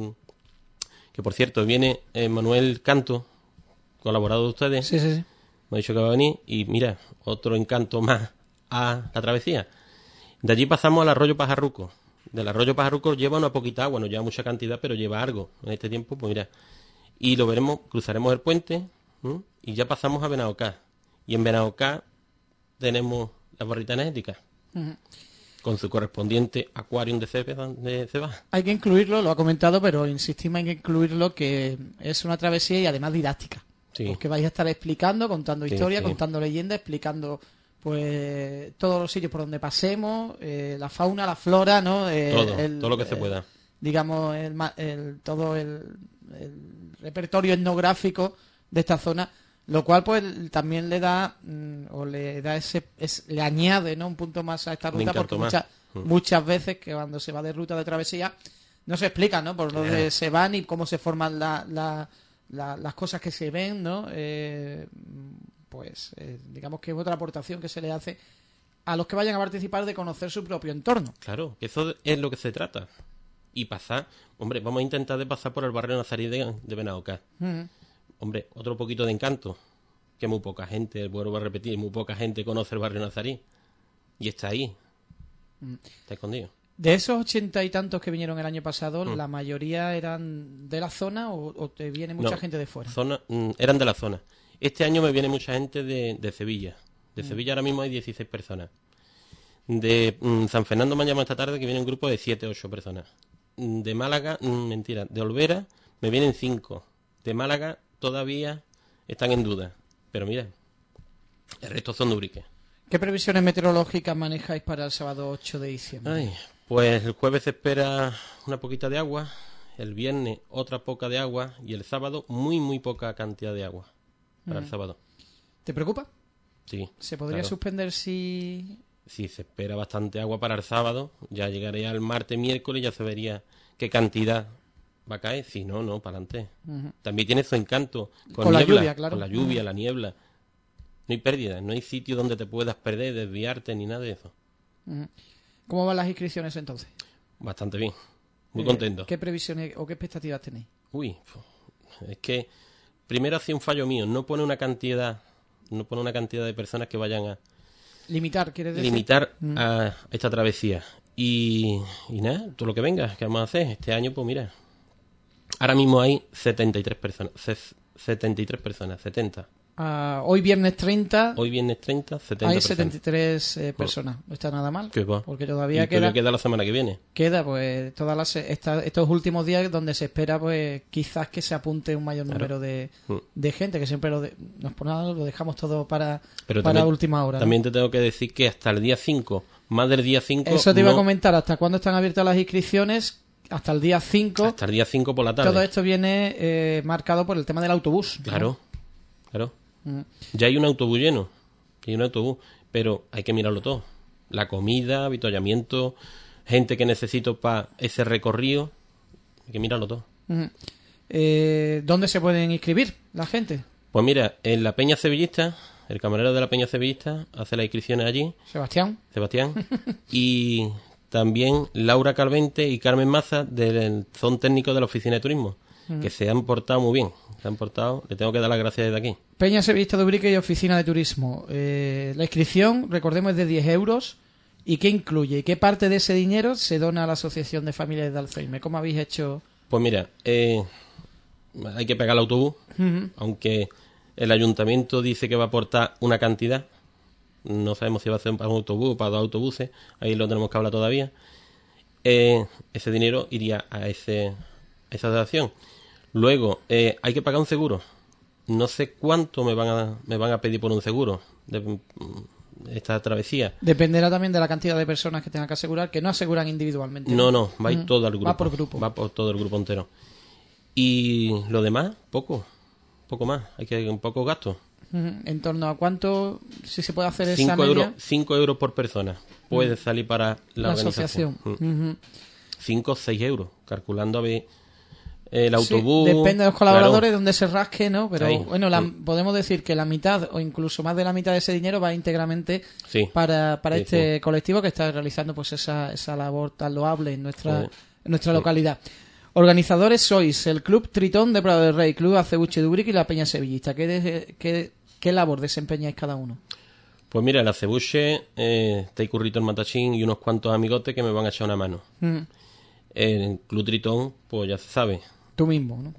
Que por cierto viene Manuel Canto, colaborador de ustedes, Sí. me ha dicho que va a venir, y mira, otro encanto más a la travesía. De allí pasamos al arroyo Pajarruco. Del arroyo Pajarruco lleva una poquita agua, no lleva mucha cantidad, pero lleva algo. En este tiempo, pues mira, y lo veremos, cruzaremos el puente, y ya pasamos a Benaocá. Y en Benaocá tenemos la barrita energética, con su correspondiente acuario de ceba. Hay que incluirlo, lo ha comentado, pero insistimos en que incluirlo, que es una travesía y además didáctica. Sí. Porque vais a estar explicando, contando Sí, historias, sí. contando leyendas, explicando pues todos los sitios por donde pasemos, la fauna, la flora, ¿no? Todo lo que se pueda. Digamos, todo el repertorio etnográfico de esta zona, lo cual pues también le da o le da le añade, ¿no?, un punto más a esta Un ruta, encanto porque más. muchas veces que cuando se va de ruta de travesía no se explica, ¿no?, por dónde se van y cómo se forman las cosas que se ven, ¿no? Digamos que es otra aportación que se le hace a los que vayan a participar, de conocer su propio entorno. Claro, que eso es lo que se trata. Y pasar, hombre, vamos a intentar de pasar por el barrio Nazarí de Benaocá. Hombre, otro poquito de encanto, que muy poca gente, vuelvo a repetir, muy poca gente conoce el barrio Nazarí. Y está ahí. Está escondido. De esos 80 y tantos que vinieron el año pasado, ¿la mayoría eran de la zona o te viene mucha No, gente de fuera? Eran de la zona. Este año me viene mucha gente de Sevilla. De Sevilla ahora mismo hay 16 personas. De San Fernando me han llamado esta tarde que viene un grupo de 7 o 8 personas. De Málaga, mentira, de Olvera me vienen 5. De Málaga todavía están en duda. Pero mira, el resto son de Ubrique. ¿Qué previsiones meteorológicas manejáis para el sábado 8 de diciembre? Ay, pues el jueves se espera una poquita de agua, el viernes otra poca de agua y el sábado muy poca cantidad de agua para el sábado. ¿Te preocupa? Sí. ¿Se podría claro. suspender si...? Si se espera bastante agua para el sábado, ya llegaría el martes, miércoles, ya se vería qué cantidad va a caer. Si no, no, para adelante. También tiene su encanto Con la niebla, lluvia, claro. con la lluvia, la niebla. No hay pérdida, no hay sitio donde te puedas perder, desviarte ni nada de eso. ¿Cómo van las inscripciones entonces? Bastante bien, muy contento. ¿Qué previsiones o qué expectativas tenéis? Uy, es que primero ha sido un fallo mío, no pone una cantidad de personas que vayan a Limitar, ¿quieres decir? limitar a esta travesía. Y nada, todo lo que venga, ¿qué vamos a hacer? Este año, pues mira, ahora mismo hay 73 personas, 70. Hoy viernes 30 Hoy viernes 30, 70 hay personas. 73 personas. No está nada mal. ¿Qué va? Porque Y todavía todavía queda la semana que viene. queda pues estos últimos días donde se espera pues quizás que se apunte un mayor número de gente, que siempre nos ponemos, lo dejamos todo para también, última hora, ¿no? También te tengo que decir que hasta el día 5, más del día 5... Eso te iba a no- comentar, ¿hasta cuándo están abiertas las inscripciones? Hasta el día 5. Hasta el día 5 por la tarde. Todo esto viene marcado por el tema del autobús, ¿no? Claro. Ya hay un autobús lleno. Hay un autobús. Pero hay que mirarlo todo. La comida, avituallamiento, gente que necesito para ese recorrido. Hay que mirarlo todo. ¿Dónde se pueden inscribir la gente? Pues mira, en la Peña Sevillista, el camarero de la Peña Sevillista hace las inscripciones allí, Sebastián. y también Laura Calvente y Carmen Maza son técnicos de la Oficina de Turismo, que se han portado muy bien. Le tengo que dar las gracias desde aquí. Peña Sevillista de Ubrique y Oficina de Turismo. La inscripción, recordemos, es de 10 euros. ¿Y qué incluye? ¿Y qué parte de ese dinero se dona a la Asociación de Familias de Alzheimer? ¿Cómo habéis hecho? Pues mira, hay que pegar el autobús, aunque el ayuntamiento dice que va a aportar una cantidad. No sabemos si va a ser para un autobús o para 2 autobuses, ahí lo tenemos que hablar todavía. Ese dinero iría a esa asociación. Luego, hay que pagar un seguro. No sé cuánto me van a pedir por un seguro de esta travesía. Dependerá también de la cantidad de personas que tengan que asegurar, que no aseguran individualmente. No, va a ir todo al grupo. Va por grupo. Va por todo el grupo entero. Y lo demás, poco más. Hay que un poco gasto. ¿En torno a cuánto, si se puede hacer esa 5 media? 5 euros por persona puede salir para la organización. asociación. 5 o 6 euros, calculando a ver el Sí, autobús. depende de los colaboradores claro. donde se rasque, ¿no? Pero Ahí, bueno, sí. podemos decir que la mitad o incluso más de la mitad de ese dinero va íntegramente Sí. para Sí, este colectivo que está realizando pues esa labor tan loable en nuestra Sí. localidad. Organizadores sois el Club Tritón de Prado del Rey, Club Acebuche de Ubrique y la Peña Sevillista. ¿Qué labor desempeñáis cada uno? Pues mira, el Acebuche, está Currito el Matachín y unos cuantos amigotes que me van a echar una mano. El Club Tritón, pues ya se sabe. Tú mismo, ¿no?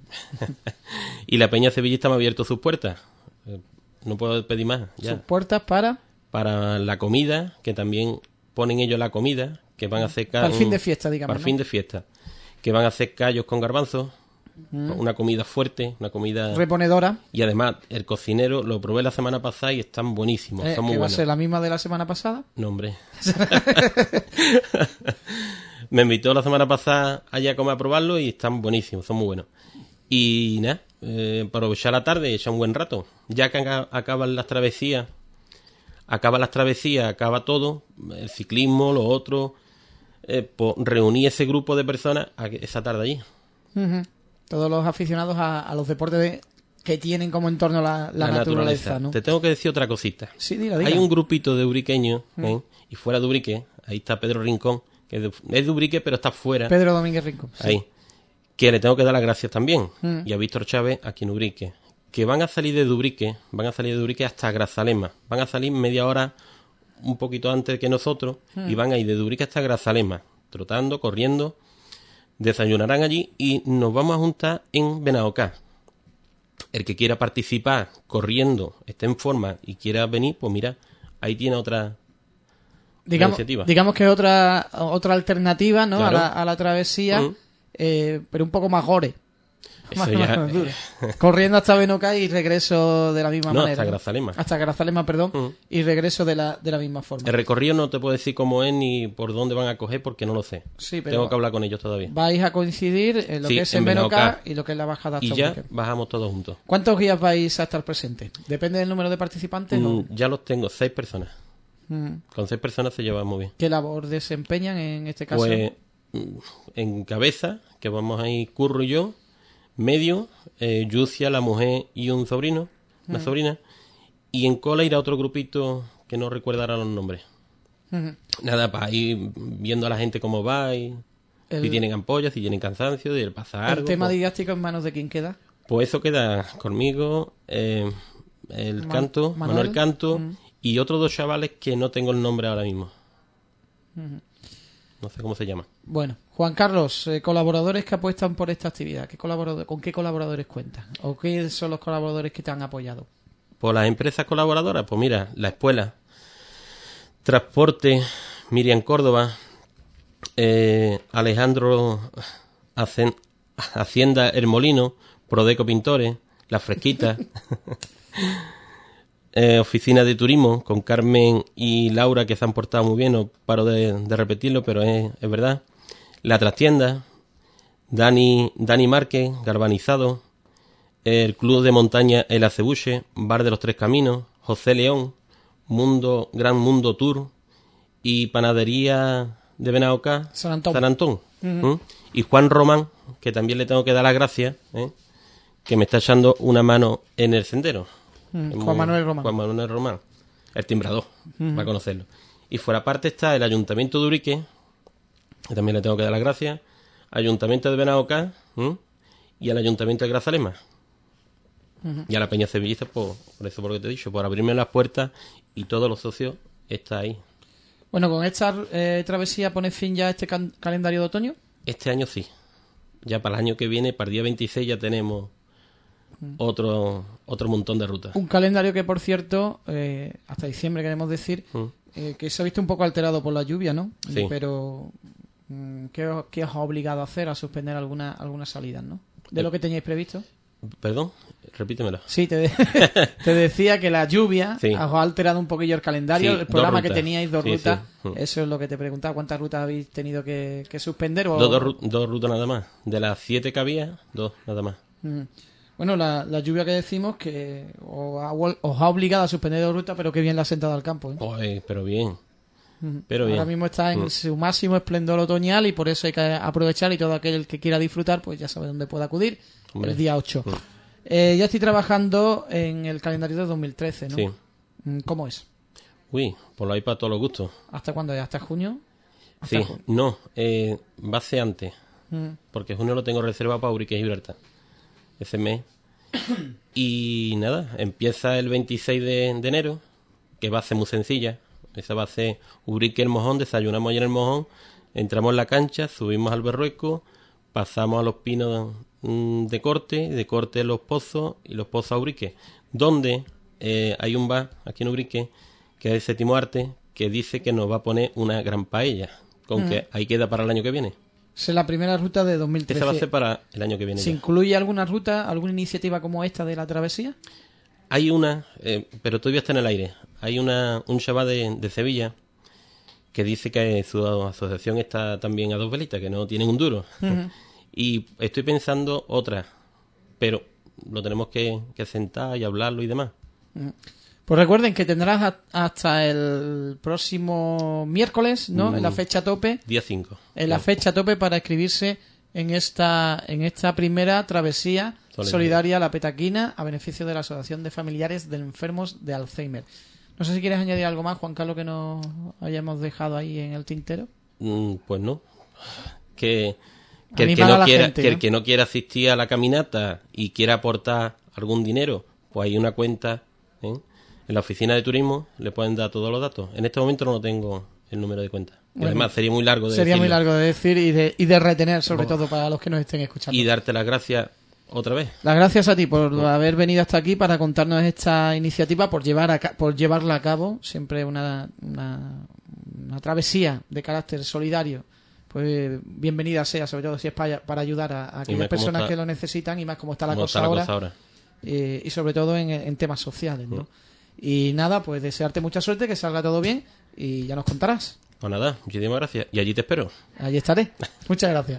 Y la Peña Sevillista me ha abierto sus puertas. No puedo pedir más. Ya. Sus puertas para La comida, que también ponen ellos la comida, que van a hacer para el fin de fiesta, digamos. para el ¿no? fin de fiesta, que van a hacer callos con garbanzos, una comida fuerte, una comida... Reponedora, Y además, el cocinero lo probé la semana pasada y están buenísimos, que están muy va a buenos. ser la misma de la semana pasada. No, hombre. Me invitó la semana pasada allá a comer a probarlo y están buenísimos, son muy buenos. Y nada, para aprovechar la tarde y echar un buen rato. Ya que acaban las travesías, acaba todo, el ciclismo, lo otro, pues reuní ese grupo de personas esa tarde allí. Todos los aficionados a los deportes que tienen como entorno la naturaleza, ¿no? Te tengo que decir otra cosita. Sí, diga. Hay un grupito de ubriqueños, y fuera de Ubrique, ahí está Pedro Rincón, que es de Ubrique, pero está fuera. Pedro Domínguez Rincón. Sí. Ahí. Que le tengo que dar las gracias también. Y a Víctor Chávez, aquí en Ubrique. Que van a salir de Ubrique hasta Grazalema. Van a salir media hora, un poquito antes que nosotros, y van a ir de Ubrique hasta Grazalema, trotando, corriendo. Desayunarán allí y nos vamos a juntar en Benaocá. El que quiera participar corriendo, esté en forma y quiera venir, pues mira, ahí tiene otra iniciativa. Digamos que es otra alternativa, ¿no? Claro. A la travesía, pero un poco más gore. Eso Más ya... duro. Corriendo hasta Benocá y regreso de la misma No, manera. hasta Grazalema. Hasta Grazalema, perdón, y regreso de la misma forma. El recorrido no te puedo decir cómo es ni por dónde van a coger porque no lo sé. Sí, pero Tengo que hablar con ellos todavía. vais a coincidir en lo Sí, que es en en Benocá Benocá. y lo que es la bajada hasta Y ya Ubrique. bajamos todos juntos. ¿Cuántos guías vais a estar presentes? ¿Depende del número de participantes o Ya los tengo, 6 personas. Mm. Con 6 personas se lleva muy bien. qué labor desempeñan en este caso? Pues en cabeza, que vamos ahí Curro y yo, medio, Yucia, la mujer y un sobrino, una sobrina, y en cola irá otro grupito que no recuerdo ahora los nombres. Ujú. Nada, para ir viendo a la gente cómo va y si tienen ampollas, si tienen cansancio, si les pasa algo. ¿El tema pues, didáctico en manos de quién queda? pues eso queda conmigo, el canto, Manuel Canto, y otros 2 chavales que no tengo el nombre ahora mismo. No sé cómo se llama. Bueno, Juan Carlos, colaboradores que apuestan por esta actividad, ¿con qué colaboradores cuentas? ¿O qué son los colaboradores que te han apoyado? Por las empresas colaboradoras, pues mira, la escuela, Transporte, Miriam Córdoba, Alejandro Hacienda El Molino, Prodeco Pintores, La Fresquita, Oficina de Turismo con Carmen y Laura, que se han portado muy bien, no paro de repetirlo, pero es verdad. La Trastienda, Dani Márquez, Galvanizado, el Club de Montaña El Acebuche, Bar de los Tres Caminos, José León, Gran Mundo Tour y Panadería de Benauca, San Antón. ¿Mm? Y Juan Román, que también le tengo que dar las gracias, que me está echando una mano en el sendero. Juan Manuel Román, el timbrador, va a conocerlo. Y fuera parte está el Ayuntamiento de Ubrique, que también le tengo que dar las gracias, Ayuntamiento de Benauca y al Ayuntamiento de Grazalema. Y a la Peña Sevillista, por eso, por lo que te he dicho, por abrirme las puertas, y todos los socios están ahí. Bueno, ¿con esta travesía pone fin ya a este calendario de otoño? Este año sí. Ya para el año que viene, para el día 26, ya tenemos otro montón de rutas. Un calendario que, por cierto, hasta diciembre queremos decir, que se ha visto un poco alterado por la lluvia, ¿no? Sí. Pero, ¿qué os ha obligado a hacer? A suspender algunas salidas, ¿no? De lo que teníais previsto. Perdón, repítemelo. Sí, te decía que la lluvia Sí. os ha alterado un poquillo el calendario, Sí, el 2 programa que rutas. teníais, 2 Sí, rutas. sí. Eso es lo que te preguntaba. ¿Cuántas rutas habéis tenido que suspender? O... Dos rutas nada más. De las 7 que había, 2 nada más. Bueno, la lluvia que decimos que os ha obligado a suspender 2 rutas, pero qué bien la ha sentado al campo, ¿eh? Oye, pero bien. Pero bien. Ahora mismo está en su máximo esplendor otoñal y por eso hay que aprovechar, y todo aquel que quiera disfrutar, pues ya sabe dónde puede acudir. Hombre. El día 8. Ya estoy trabajando en el calendario de 2013, ¿no? Sí. ¿Cómo es? Uy, pues lo hay para todos los gustos. ¿Hasta cuándo es? ¿Hasta junio? Sí, no, va a ser antes. Porque junio lo tengo reservado para Ubrique y Gibraltar. Ese mes. Y nada, empieza el 26 de enero, que va a ser muy sencilla. Esa va a ser Ubrique el Mojón, desayunamos allí en el Mojón, entramos en la cancha, subimos al Berrueco, pasamos a los pinos de corte los pozos y los pozos a Ubrique, donde hay un bar aquí en Ubrique, que es el Séptimo Arte, que dice que nos va a poner una gran paella, con que ahí queda para el año que viene. Esa es la primera ruta de 2013. Esa va a ser para el año que viene. ¿Se ya. incluye alguna ruta, alguna iniciativa como esta de la travesía? Hay una, pero todavía está en el aire. Hay un chaval de Sevilla que dice que su asociación está también a 2 velitas, que no tienen un duro. Y estoy pensando otra, pero lo tenemos que sentar y hablarlo y demás. Pues recuerden que tendrás hasta el próximo miércoles, ¿no? En la fecha tope. Día 5. En la fecha tope para inscribirse en esta primera travesía solidaria a la Petaquina a beneficio de la Asociación de Familiares de Enfermos de Alzheimer. No sé si quieres añadir algo más, Juan Carlos, que nos hayamos dejado ahí en el tintero. Pues no. Que Animar a la gente, ¿no? el que no quiera asistir a la caminata y quiera aportar algún dinero, pues hay una cuenta en la oficina de turismo, le pueden dar todos los datos. En este momento no tengo el número de cuenta. Y Bueno, además sería muy largo de Sería muy decirlo. largo de decir y de retener, sobre todo para los que nos estén escuchando. Y darte las gracias otra vez. Las gracias a ti por haber venido hasta aquí para contarnos esta iniciativa, por llevarla a cabo. Siempre una travesía de carácter solidario, pues bienvenida sea, sobre todo si es para ayudar a aquellas personas que lo necesitan, y más como está la cosa ahora. Y sobre todo en temas sociales, ¿no? Y nada, pues desearte mucha suerte, que salga todo bien, y ya nos contarás. Pues nada, muchísimas gracias. Y allí te espero. Allí estaré. Muchas gracias.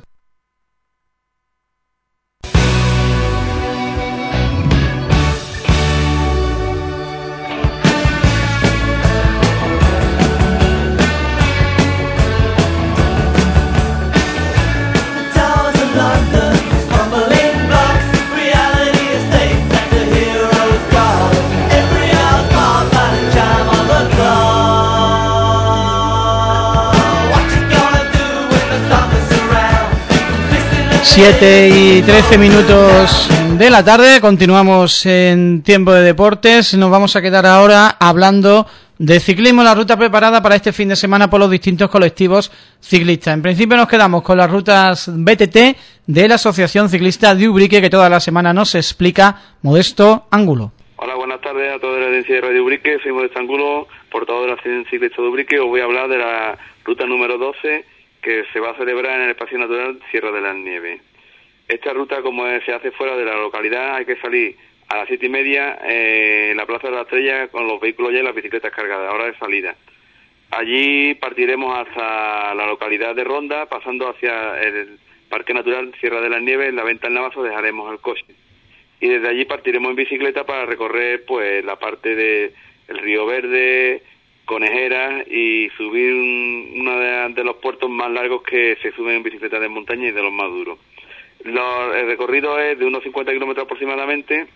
Siete y 13 minutos de la tarde, continuamos en Tiempo de Deportes. Nos vamos a quedar ahora hablando de ciclismo, la ruta preparada para este fin de semana por los distintos colectivos ciclistas. En principio nos quedamos con las rutas BTT de la Asociación Ciclista de Ubrique, que toda la semana nos explica Modesto Ángulo. Hola, buenas tardes a toda la audiencia de Radio Ubrique. Soy Modesto Ángulo, portador de la Asociación Ciclista de Ubrique. Os voy a hablar de la ruta número 12, que se va a celebrar en el Espacio Natural Sierra de las Nieves. Esta ruta, como se hace fuera de la localidad, hay que salir a las 7:30 en la Plaza de la Estrella con los vehículos ya y las bicicletas cargadas, hora de salida. Allí partiremos hasta la localidad de Ronda, pasando hacia el Parque Natural Sierra de las Nieves. En la Venta del Navazo dejaremos el coche. Y desde allí partiremos en bicicleta para recorrer pues la parte de el Río Verde, Conejeras, y subir uno de los puertos más largos que se suben en bicicleta de montaña y de los más duros. El recorrido es de unos 50 kilómetros aproximadamente,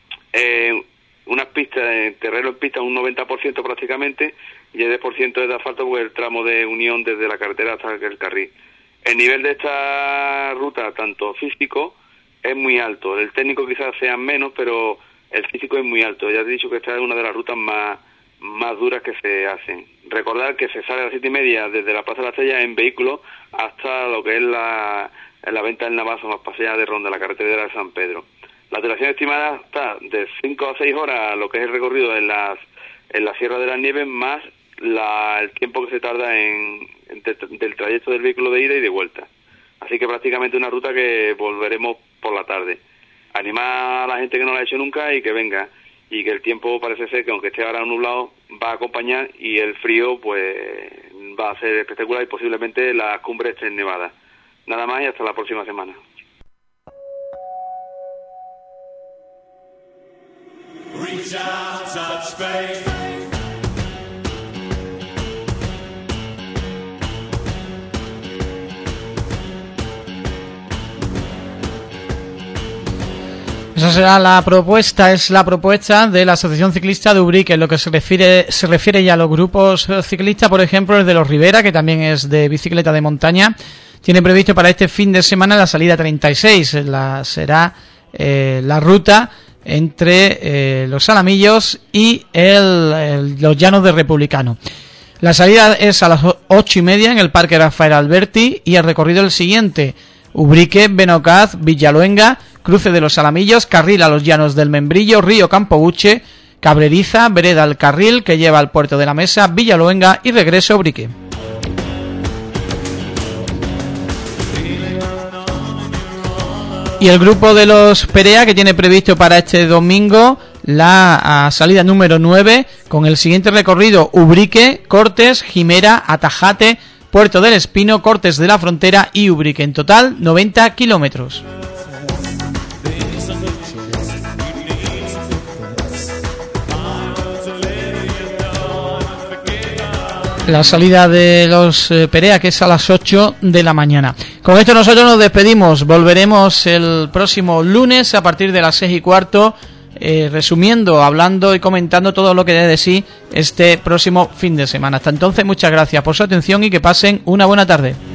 unas pistas, terreno en pista un 90% prácticamente, y el 10% es de asfalto, pues el tramo de unión desde la carretera hasta el carril. El nivel de esta ruta, tanto físico, es muy alto. El técnico quizás sea menos, pero el físico es muy alto. Ya te he dicho que esta es una de las rutas más duras que se hacen. Recordar que se sale a las 7:30 desde la Plaza de la Estrella en vehículo hasta lo que es la Venta del Navazo, más pasea de Ronda, la carretera de San Pedro. La duración estimada está de 5 a 6 horas, lo que es el recorrido en la Sierra de las Nieves, más el tiempo que se tarda del trayecto del vehículo de ida y de vuelta. Así que prácticamente una ruta que volveremos por la tarde. Animar a la gente que no la ha hecho nunca y que venga, y que el tiempo parece ser que, aunque esté ahora nublado, va a acompañar, y el frío pues va a ser espectacular, y posiblemente la cumbre esté nevada. Nada más, y hasta la próxima semana. Esa será la propuesta, es la propuesta de la Asociación Ciclista de Ubrique. En lo que se refiere ya a los grupos ciclistas, por ejemplo, el de los Rivera, que también es de bicicleta de montaña, tiene previsto para este fin de semana la salida 36. Será la ruta entre los Salamillos y los Llanos de Republicano. La salida es a las 8:30 en el Parque Rafael Alberti, y el recorrido es el siguiente: Ubrique, Benocaz, Villaluenga, cruce de los Salamillos, carril a los Llanos del Membrillo, Río Campobuche, Cabreriza, vereda al carril que lleva al Puerto de la Mesa, Villaluenga, y regreso a Ubrique. Y el grupo de los Perea, que tiene previsto para este domingo la salida número 9, con el siguiente recorrido: Ubrique, Cortes, Jimera, Atajate, Puerto del Espino, Cortes de la Frontera y Ubrique. En total 90 kilómetros. La salida de los Perea, que es a las 8 de la mañana. Con esto nosotros nos despedimos. Volveremos el próximo lunes a partir de las 6:15, resumiendo, hablando y comentando todo lo que dé de sí este próximo fin de semana. Hasta entonces, muchas gracias por su atención y que pasen una buena tarde.